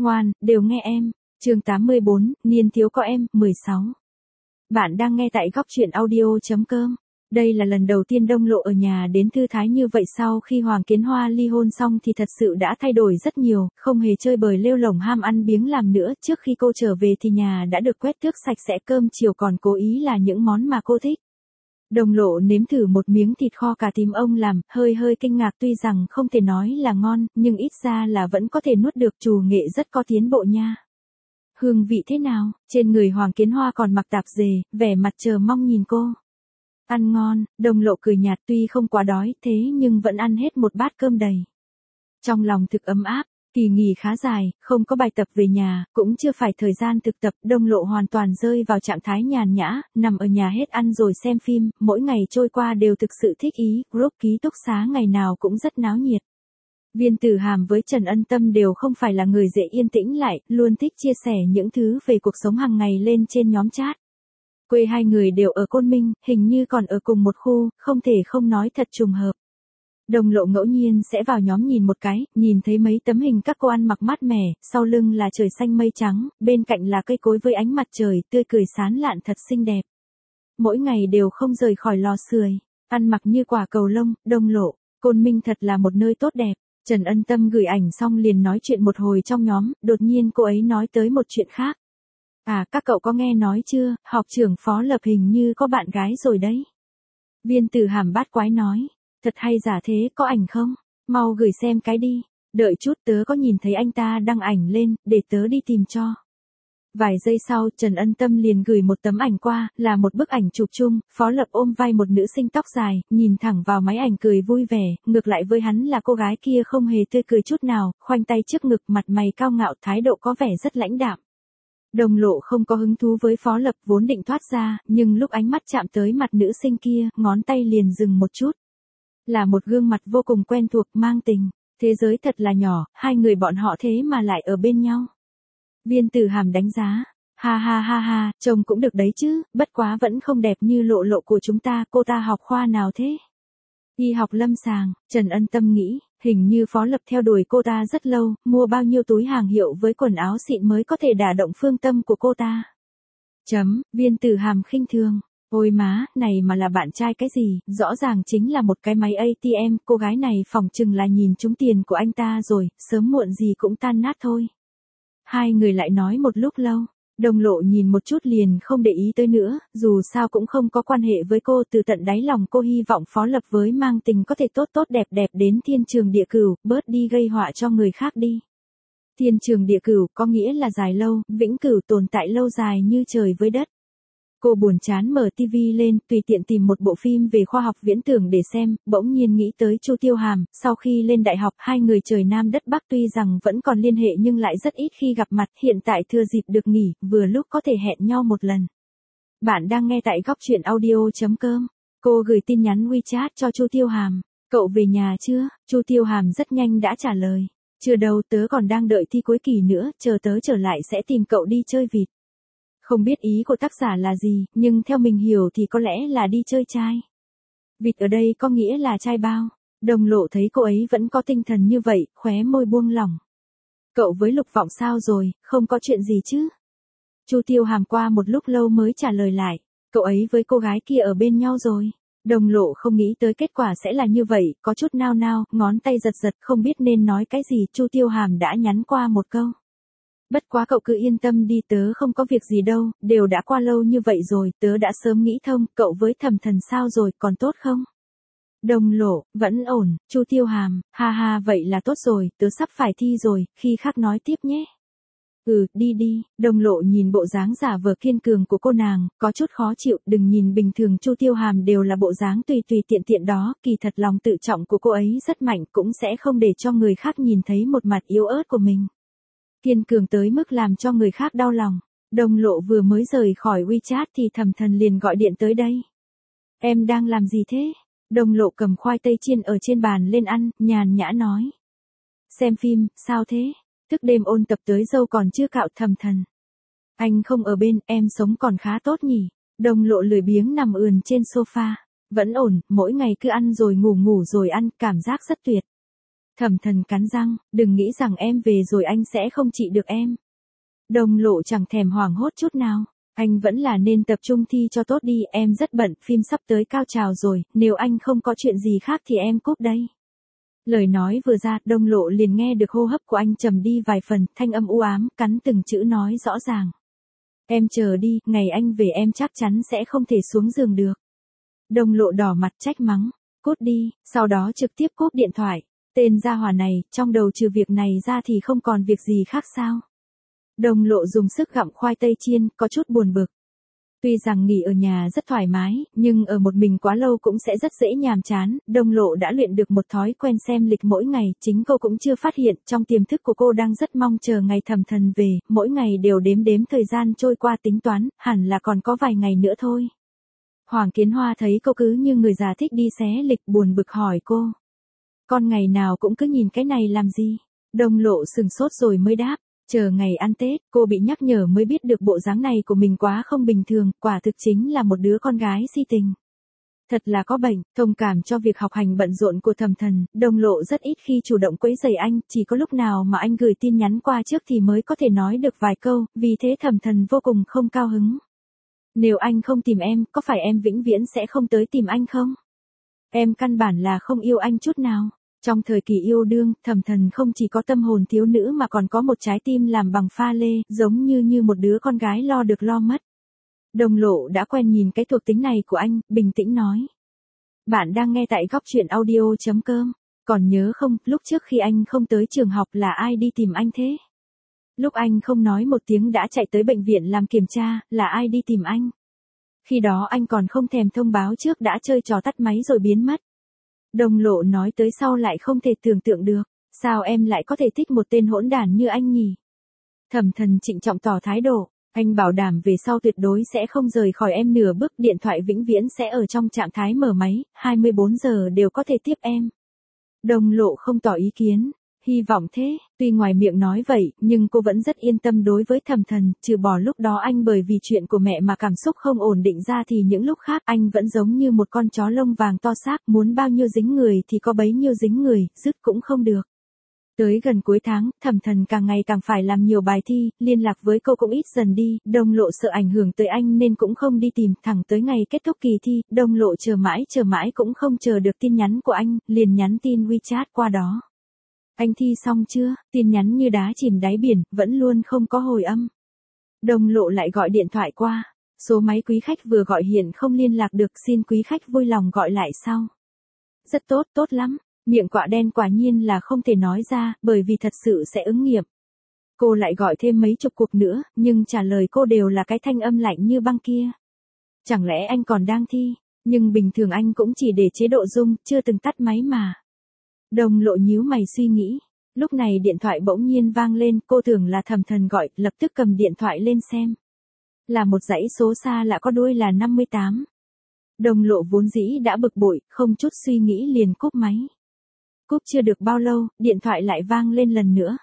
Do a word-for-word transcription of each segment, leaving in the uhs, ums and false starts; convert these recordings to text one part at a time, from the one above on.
Ngoan, đều nghe em. Chương tám mươi bốn, niên thiếu có em, mười sáu. Bạn đang nghe tại góc truyện audio.com. Đây là lần đầu tiên Đông Lộ ở nhà đến thư thái như vậy sau khi Hoàng Kiến Hoa ly hôn xong thì thật sự đã thay đổi rất nhiều, không hề chơi bời lêu lổng ham ăn biếng làm nữa. Trước khi cô trở về thì nhà đã được quét tước sạch sẽ, cơm chiều còn cố ý là những món mà cô thích. Đông Lộ nếm thử một miếng thịt kho cà tím ông làm, hơi hơi kinh ngạc, tuy rằng không thể nói là ngon, nhưng ít ra là vẫn có thể nuốt được, trù nghệ rất có tiến bộ nha. Hương vị thế nào? Trên người Hoàng Kiến Hoa còn mặc tạp dề, vẻ mặt chờ mong nhìn cô. Ăn ngon, Đông Lộ cười nhạt, tuy không quá đói, thế nhưng vẫn ăn hết một bát cơm đầy. Trong lòng thực ấm áp, kỳ nghỉ khá dài, không có bài tập về nhà, cũng chưa phải thời gian thực tập, Đông Lộ hoàn toàn rơi vào trạng thái nhàn nhã, nằm ở nhà hết ăn rồi xem phim, mỗi ngày trôi qua đều thực sự thích ý, group ký túc xá ngày nào cũng rất náo nhiệt. Viên Tử Hàm với Trần Ân Tâm đều không phải là người dễ yên tĩnh lại, luôn thích chia sẻ những thứ về cuộc sống hàng ngày lên trên nhóm chat. Quê hai người đều ở Côn Minh, hình như còn ở cùng một khu, không thể không nói thật trùng hợp. Đông Lộ ngẫu nhiên sẽ vào nhóm nhìn một cái, nhìn thấy mấy tấm hình các cô ăn mặc mát mẻ, sau lưng là trời xanh mây trắng, bên cạnh là cây cối với ánh mặt trời, tươi cười sán lạn thật xinh đẹp. Mỗi ngày đều không rời khỏi lò sưởi, ăn mặc như quả cầu lông. Đông Lộ, Côn Minh thật là một nơi tốt đẹp. Trần Ân Tâm gửi ảnh xong liền nói chuyện một hồi trong nhóm, đột nhiên cô ấy nói tới một chuyện khác. À, các cậu có nghe nói chưa, học trưởng Phó Lập hình như có bạn gái rồi đấy. Viên Tử Hàm bát quái nói, thật hay giả thế, có ảnh không? Mau gửi xem cái đi, đợi chút tớ có nhìn thấy anh ta đăng ảnh lên, để tớ đi tìm cho. Vài giây sau, Trần Ân Tâm liền gửi một tấm ảnh qua, là một bức ảnh chụp chung, Phó Lập ôm vai một nữ sinh tóc dài, nhìn thẳng vào máy ảnh cười vui vẻ, ngược lại với hắn là cô gái kia không hề tươi cười chút nào, khoanh tay trước ngực, mặt mày cao ngạo, thái độ có vẻ rất lãnh đạm. Đông Lộ không có hứng thú với Phó Lập, vốn định thoát ra, nhưng lúc ánh mắt chạm tới mặt nữ sinh kia, ngón tay liền dừng một chút. Là một gương mặt vô cùng quen thuộc, mang tình. Thế giới thật là nhỏ, hai người bọn họ thế mà lại ở bên nhau. Viên Tử Hàm đánh giá, ha ha ha ha, trông cũng được đấy chứ, bất quá vẫn không đẹp như Lộ Lộ của chúng ta. Cô ta học khoa nào thế? Y học lâm sàng. Trần Ân Tâm nghĩ, hình như Phó Lập theo đuổi cô ta rất lâu, mua bao nhiêu túi hàng hiệu với quần áo xịn mới có thể đả động phương tâm của cô ta. Chấm, Viên Tử Hàm khinh thường. Ôi má, này mà là bạn trai cái gì, rõ ràng chính là một cái máy a tê em, cô gái này phỏng chừng là nhìn trúng tiền của anh ta rồi, sớm muộn gì cũng tan nát thôi. Hai người lại nói một lúc lâu, Đông Lộ nhìn một chút liền không để ý tới nữa, dù sao cũng không có quan hệ với cô, từ tận đáy lòng cô hy vọng Phó Lập với mang tình có thể tốt tốt đẹp đẹp đến thiên trường địa cửu, bớt đi gây họa cho người khác đi. Thiên trường địa cửu có nghĩa là dài lâu, vĩnh cửu, tồn tại lâu dài như trời với đất. Cô buồn chán mở tivi lên, tùy tiện tìm một bộ phim về khoa học viễn tưởng để xem, bỗng nhiên nghĩ tới Chu Tiêu Hàm, sau khi lên đại học hai người trời Nam đất Bắc tuy rằng vẫn còn liên hệ nhưng lại rất ít khi gặp mặt, hiện tại thừa dịp được nghỉ, vừa lúc có thể hẹn nhau một lần. Bạn đang nghe tại góc truyện audio.com. Cô gửi tin nhắn WeChat cho Chu Tiêu Hàm, cậu về nhà chưa? Chu Tiêu Hàm rất nhanh đã trả lời, chưa đâu, tớ còn đang đợi thi cuối kỳ nữa, chờ tớ trở lại sẽ tìm cậu đi chơi vịt. Không biết ý của tác giả là gì, nhưng theo mình hiểu thì có lẽ là đi chơi trai. Vịt ở đây có nghĩa là trai bao. Đông Lộ thấy cô ấy vẫn có tinh thần như vậy, khóe môi buông lỏng. Cậu với Lục Vọng sao rồi, không có chuyện gì chứ? Chu Tiêu Hàm qua một lúc lâu mới trả lời lại, cậu ấy với cô gái kia ở bên nhau rồi. Đông Lộ không nghĩ tới kết quả sẽ là như vậy, có chút nao nao, ngón tay giật giật không biết nên nói cái gì. Chu Tiêu Hàm đã nhắn qua một câu. Bất quá cậu cứ yên tâm đi, tớ không có việc gì đâu, đều đã qua lâu như vậy rồi, tớ đã sớm nghĩ thông. Cậu với Thẩm Thần sao rồi, còn tốt không? Đông Lộ, vẫn ổn. Chu Tiêu Hàm, ha ha, vậy là tốt rồi, tớ sắp phải thi rồi, khi khác nói tiếp nhé. Ừ, đi đi. Đông Lộ nhìn bộ dáng giả vờ kiên cường của cô nàng, có chút khó chịu, đừng nhìn bình thường Chu Tiêu Hàm đều là bộ dáng tùy tùy tiện tiện đó, kỳ thật lòng tự trọng của cô ấy rất mạnh, cũng sẽ không để cho người khác nhìn thấy một mặt yếu ớt của mình. Kiên cường tới mức làm cho người khác đau lòng. Đông Lộ vừa mới rời khỏi WeChat thì Thẩm Thần liền gọi điện tới đây. Em đang làm gì thế? Đông Lộ cầm khoai tây chiên ở trên bàn lên ăn, nhàn nhã nói. Xem phim, sao thế? Thức đêm ôn tập tới dâu còn chưa cạo. Thẩm Thần. Anh không ở bên, em sống còn khá tốt nhỉ? Đông Lộ lười biếng nằm ườn trên sofa. Vẫn ổn, mỗi ngày cứ ăn rồi ngủ ngủ rồi ăn, cảm giác rất tuyệt. Thẩm Thần cắn răng, đừng nghĩ rằng em về rồi anh sẽ không trị được em. Đông Lộ chẳng thèm hoảng hốt chút nào. Anh vẫn là nên tập trung thi cho tốt đi, em rất bận, phim sắp tới cao trào rồi, nếu anh không có chuyện gì khác thì em cúp đây. Lời nói vừa ra, Đông Lộ liền nghe được hô hấp của anh trầm đi vài phần, thanh âm u ám, cắn từng chữ nói rõ ràng. Em chờ đi, ngày anh về em chắc chắn sẽ không thể xuống giường được. Đông Lộ đỏ mặt trách mắng, cút đi, sau đó trực tiếp cúp điện thoại. Tên gia hỏa này, trong đầu trừ việc này ra thì không còn việc gì khác sao? Đông Lộ dùng sức gặm khoai tây chiên, có chút buồn bực. Tuy rằng nghỉ ở nhà rất thoải mái, nhưng ở một mình quá lâu cũng sẽ rất dễ nhàm chán. Đông Lộ đã luyện được một thói quen xem lịch mỗi ngày, chính cô cũng chưa phát hiện, trong tiềm thức của cô đang rất mong chờ ngày Thẩm Thần về, mỗi ngày đều đếm đếm thời gian trôi qua tính toán, hẳn là còn có vài ngày nữa thôi. Hoàng Kiến Hoa thấy cô cứ như người già thích đi xé lịch, buồn bực hỏi cô. Con ngày nào cũng cứ nhìn cái này làm gì? Đông Lộ sừng sốt rồi mới đáp. Chờ ngày ăn Tết, cô bị nhắc nhở mới biết được bộ dáng này của mình quá không bình thường, quả thực chính là một đứa con gái si tình. Thật là có bệnh, thông cảm cho việc học hành bận rộn của Thẩm Thần, Đông Lộ rất ít khi chủ động quấy rầy anh, chỉ có lúc nào mà anh gửi tin nhắn qua trước thì mới có thể nói được vài câu, vì thế Thẩm Thần vô cùng không cao hứng. Nếu anh không tìm em, có phải em vĩnh viễn sẽ không tới tìm anh không? Em căn bản là không yêu anh chút nào. Trong thời kỳ yêu đương, Thẩm Thần không chỉ có tâm hồn thiếu nữ mà còn có một trái tim làm bằng pha lê, giống như như một đứa con gái lo được lo mất. Đông Lộ đã quen nhìn cái thuộc tính này của anh, bình tĩnh nói. Bạn đang nghe tại góc truyện audio chấm com. Còn nhớ không, lúc trước khi anh không tới trường học là ai đi tìm anh thế? Lúc anh không nói một tiếng đã chạy tới bệnh viện làm kiểm tra, là ai đi tìm anh? Khi đó anh còn không thèm thông báo trước đã chơi trò tắt máy rồi biến mất. Đông Lộ nói tới sau lại không thể tưởng tượng được, sao em lại có thể thích một tên hỗn đản như anh nhỉ? Thẩm Thần trịnh trọng tỏ thái độ, anh bảo đảm về sau tuyệt đối sẽ không rời khỏi em nửa bước, điện thoại vĩnh viễn sẽ ở trong trạng thái mở máy, hai mươi bốn giờ đều có thể tiếp em. Đông Lộ không tỏ ý kiến, hy vọng thế, tuy ngoài miệng nói vậy, nhưng cô vẫn rất yên tâm đối với Thẩm Thần, trừ bỏ lúc đó anh bởi vì chuyện của mẹ mà cảm xúc không ổn định ra thì những lúc khác anh vẫn giống như một con chó lông vàng to xác, muốn bao nhiêu dính người thì có bấy nhiêu dính người, dứt cũng không được. Tới gần cuối tháng, Thẩm Thần càng ngày càng phải làm nhiều bài thi, liên lạc với cô cũng ít dần đi, Đông Lộ sợ ảnh hưởng tới anh nên cũng không đi tìm, thẳng tới ngày kết thúc kỳ thi, Đông Lộ chờ mãi chờ mãi cũng không chờ được tin nhắn của anh, liền nhắn tin WeChat qua đó. Anh thi xong chưa? Tin nhắn như đá chìm đáy biển, vẫn luôn không có hồi âm. Đông Lộ lại gọi điện thoại qua, số máy quý khách vừa gọi hiện không liên lạc được, xin quý khách vui lòng gọi lại sau. Rất tốt, tốt lắm. Miệng quạ đen quả nhiên là không thể nói ra, bởi vì thật sự sẽ ứng nghiệm. Cô lại gọi thêm mấy chục cuộc nữa, nhưng trả lời cô đều là cái thanh âm lạnh như băng kia. Chẳng lẽ anh còn đang thi, nhưng bình thường anh cũng chỉ để chế độ rung, chưa từng tắt máy mà. Đông Lộ nhíu mày suy nghĩ. Lúc này điện thoại bỗng nhiên vang lên, cô tưởng là Thẩm Thần gọi, lập tức cầm điện thoại lên xem. Là một dãy số xa lạ có đuôi là năm mươi tám. Đông Lộ vốn dĩ đã bực bội, không chút suy nghĩ liền cúp máy. Cúp chưa được bao lâu, điện thoại lại vang lên lần nữa.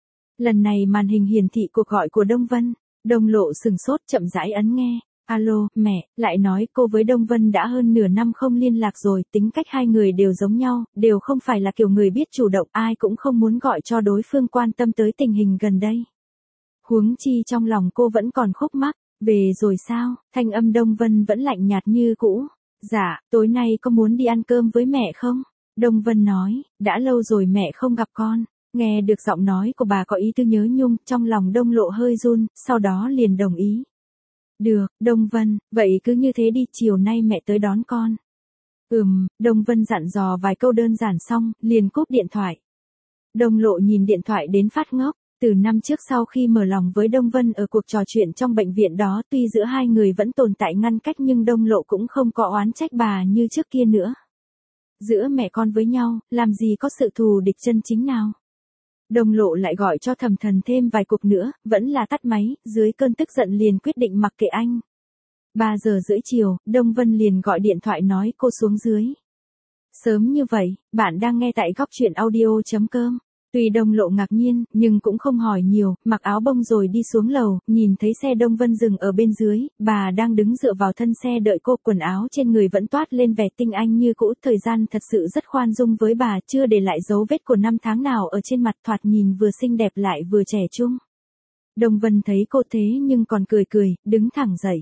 Lần này màn hình hiển thị cuộc gọi của Đông Vân. Đông Lộ sừng sốt chậm rãi ấn nghe. Alo, mẹ, lại nói cô với Đông Vân đã hơn nửa năm không liên lạc rồi, tính cách hai người đều giống nhau, đều không phải là kiểu người biết chủ động, ai cũng không muốn gọi cho đối phương quan tâm tới tình hình gần đây. Huống chi trong lòng cô vẫn còn khúc mắc, về rồi sao, thanh âm Đông Vân vẫn lạnh nhạt như cũ. Dạ, tối nay có muốn đi ăn cơm với mẹ không? Đông Vân nói, đã lâu rồi mẹ không gặp con. Nghe được giọng nói của bà có ý tư nhớ nhung, trong lòng Đông Lộ hơi run, sau đó liền đồng ý. Được, Đông Vân, vậy cứ như thế đi, chiều nay mẹ tới đón con. Ừm, Đông Vân dặn dò vài câu đơn giản xong, liền cúp điện thoại. Đông Lộ nhìn điện thoại đến phát ngốc, từ năm trước sau khi mở lòng với Đông Vân ở cuộc trò chuyện trong bệnh viện đó, tuy giữa hai người vẫn tồn tại ngăn cách nhưng Đông Lộ cũng không có oán trách bà như trước kia nữa. Giữa mẹ con với nhau, làm gì có sự thù địch chân chính nào. Đông Lộ lại gọi cho Thẩm Thần thêm vài cuộc nữa, vẫn là tắt máy, dưới cơn tức giận liền quyết định mặc kệ anh. ba giờ rưỡi chiều, Đông Vân liền gọi điện thoại nói cô xuống dưới. Sớm như vậy, bạn đang nghe tại góc truyện audio chấm com. Tuy Đông Lộ ngạc nhiên, nhưng cũng không hỏi nhiều, mặc áo bông rồi đi xuống lầu, nhìn thấy xe Đông Vân dừng ở bên dưới, bà đang đứng dựa vào thân xe đợi cô, quần áo trên người vẫn toát lên vẻ tinh anh như cũ, thời gian thật sự rất khoan dung với bà, chưa để lại dấu vết của năm tháng nào ở trên mặt, thoạt nhìn vừa xinh đẹp lại vừa trẻ trung. Đông Vân thấy cô thế nhưng còn cười cười, đứng thẳng dậy.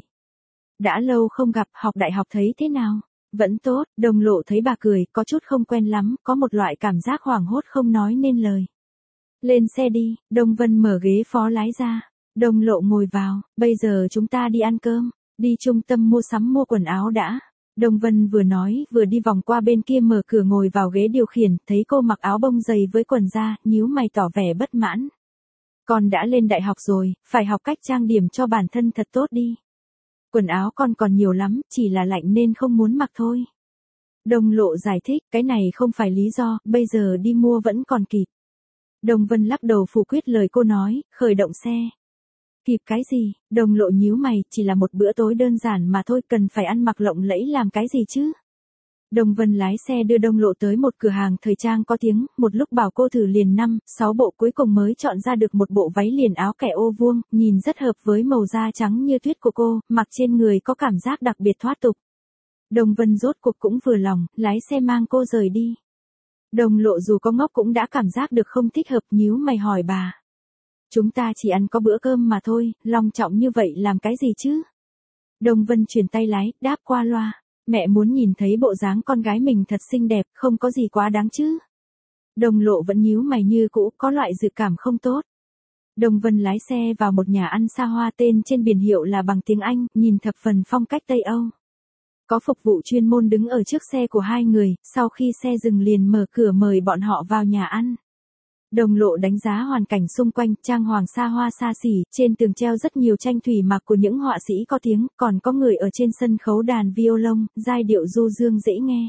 Đã lâu không gặp, học đại học thấy thế nào? Vẫn tốt, Đông Lộ thấy bà cười, có chút không quen lắm, có một loại cảm giác hoảng hốt không nói nên lời. Lên xe đi, Đông Vân mở ghế phó lái ra. Đông Lộ ngồi vào, bây giờ chúng ta đi ăn cơm, đi trung tâm mua sắm mua quần áo đã. Đông Vân vừa nói vừa đi vòng qua bên kia mở cửa ngồi vào ghế điều khiển, thấy cô mặc áo bông dày với quần da, nhíu mày tỏ vẻ bất mãn. Con đã lên đại học rồi, phải học cách trang điểm cho bản thân thật tốt đi. Quần áo con còn nhiều lắm, chỉ là lạnh nên không muốn mặc thôi. Đông Lộ giải thích, cái này không phải lý do, bây giờ đi mua vẫn còn kịp. Đông Vân lắc đầu phủ quyết lời cô nói, khởi động xe. Kịp cái gì? Đông Lộ nhíu mày, chỉ là một bữa tối đơn giản mà thôi, cần phải ăn mặc lộng lẫy làm cái gì chứ? Đông Vân lái xe đưa Đông Lộ tới một cửa hàng thời trang có tiếng, một lúc bảo cô thử liền năm, sáu bộ, cuối cùng mới chọn ra được một bộ váy liền áo kẻ ô vuông, nhìn rất hợp với màu da trắng như tuyết của cô, mặc trên người có cảm giác đặc biệt thoát tục. Đông Vân rốt cuộc cũng vừa lòng, lái xe mang cô rời đi. Đông Lộ dù có ngốc cũng đã cảm giác được không thích hợp, nhíu mày hỏi bà. Chúng ta chỉ ăn có bữa cơm mà thôi, long trọng như vậy làm cái gì chứ? Đông Vân chuyển tay lái, đáp qua loa. Mẹ muốn nhìn thấy bộ dáng con gái mình thật xinh đẹp, không có gì quá đáng chứ. Đông Lộ vẫn nhíu mày như cũ, có loại dự cảm không tốt. Đông Vân lái xe vào một nhà ăn xa hoa, tên trên biển hiệu là bằng tiếng Anh, nhìn thập phần phong cách Tây Âu. Có phục vụ chuyên môn đứng ở trước xe của hai người, sau khi xe dừng liền mở cửa mời bọn họ vào nhà ăn. Đông Lộ đánh giá hoàn cảnh xung quanh, trang hoàng xa hoa xa xỉ, trên tường treo rất nhiều tranh thủy mặc của những họa sĩ có tiếng, còn có người ở trên sân khấu đàn violon, giai điệu du dương dễ nghe.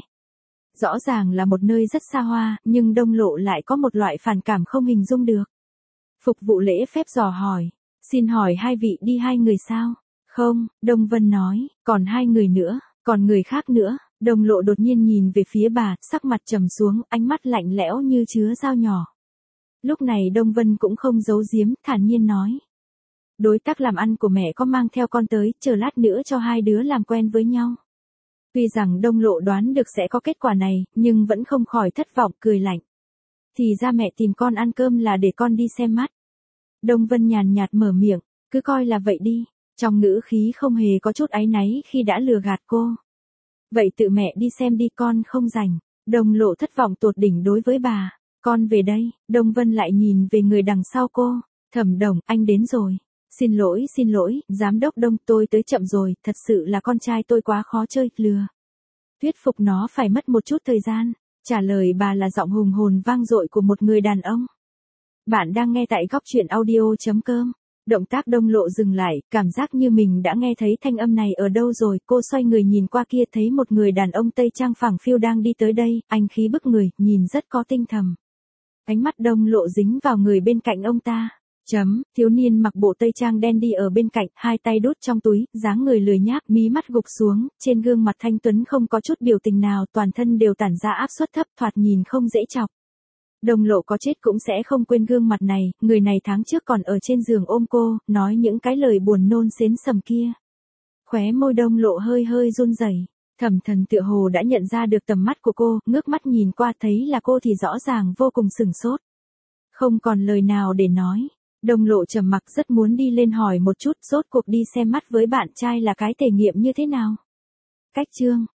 Rõ ràng là một nơi rất xa hoa, nhưng Đông Lộ lại có một loại phản cảm không hình dung được. Phục vụ lễ phép dò hỏi, xin hỏi hai vị đi hai người sao? Không, Đông Vân nói, còn hai người nữa, còn người khác nữa. Đông Lộ đột nhiên nhìn về phía bà, sắc mặt trầm xuống, ánh mắt lạnh lẽo như chứa dao nhỏ. Lúc này Đông Vân cũng không giấu giếm, thản nhiên nói. Đối tác làm ăn của mẹ có mang theo con tới, chờ lát nữa cho hai đứa làm quen với nhau. Tuy rằng Đông Lộ đoán được sẽ có kết quả này, nhưng vẫn không khỏi thất vọng, cười lạnh. Thì ra mẹ tìm con ăn cơm là để con đi xem mắt. Đông Vân nhàn nhạt mở miệng, cứ coi là vậy đi, trong ngữ khí không hề có chút áy náy khi đã lừa gạt cô. Vậy tự mẹ đi xem đi, con không rảnh. Đông Lộ thất vọng tột đỉnh đối với bà. Con về đây. Đông Vân lại nhìn về người đằng sau cô. Thẩm Đồng, anh đến rồi. Xin lỗi, xin lỗi, giám đốc Đông, tôi tới chậm rồi, thật sự là con trai tôi quá khó chơi, lừa. Thuyết phục nó phải mất một chút thời gian. Trả lời bà là giọng hùng hồn vang dội của một người đàn ông. Bạn đang nghe tại góc truyện audio chấm com. Động tác Đông Lộ dừng lại, cảm giác như mình đã nghe thấy thanh âm này ở đâu rồi, cô xoay người nhìn qua kia thấy một người đàn ông Tây Trang phẳng phiu đang đi tới đây, anh khí bức người, nhìn rất có tinh thần. Ánh mắt Đông Lộ dính vào người bên cạnh ông ta. Chấm, thiếu niên mặc bộ Tây Trang đen đi ở bên cạnh, hai tay đút trong túi, dáng người lười nhác, mí mắt gục xuống, trên gương mặt thanh tuấn không có chút biểu tình nào, toàn thân đều tản ra áp suất thấp, thoạt nhìn không dễ chọc. Đông Lộ có chết cũng sẽ không quên gương mặt này, người này tháng trước còn ở trên giường ôm cô, nói những cái lời buồn nôn xến sầm kia. Khóe môi Đông Lộ hơi hơi run rẩy. Thẩm Thần tựa hồ đã nhận ra được tầm mắt của cô, ngước mắt nhìn qua thấy là cô thì rõ ràng vô cùng sửng sốt. Không còn lời nào để nói. Đông Lộ trầm mặc, rất muốn đi lên hỏi một chút, rốt cuộc đi xem mắt với bạn trai là cái thể nghiệm như thế nào. Cách chương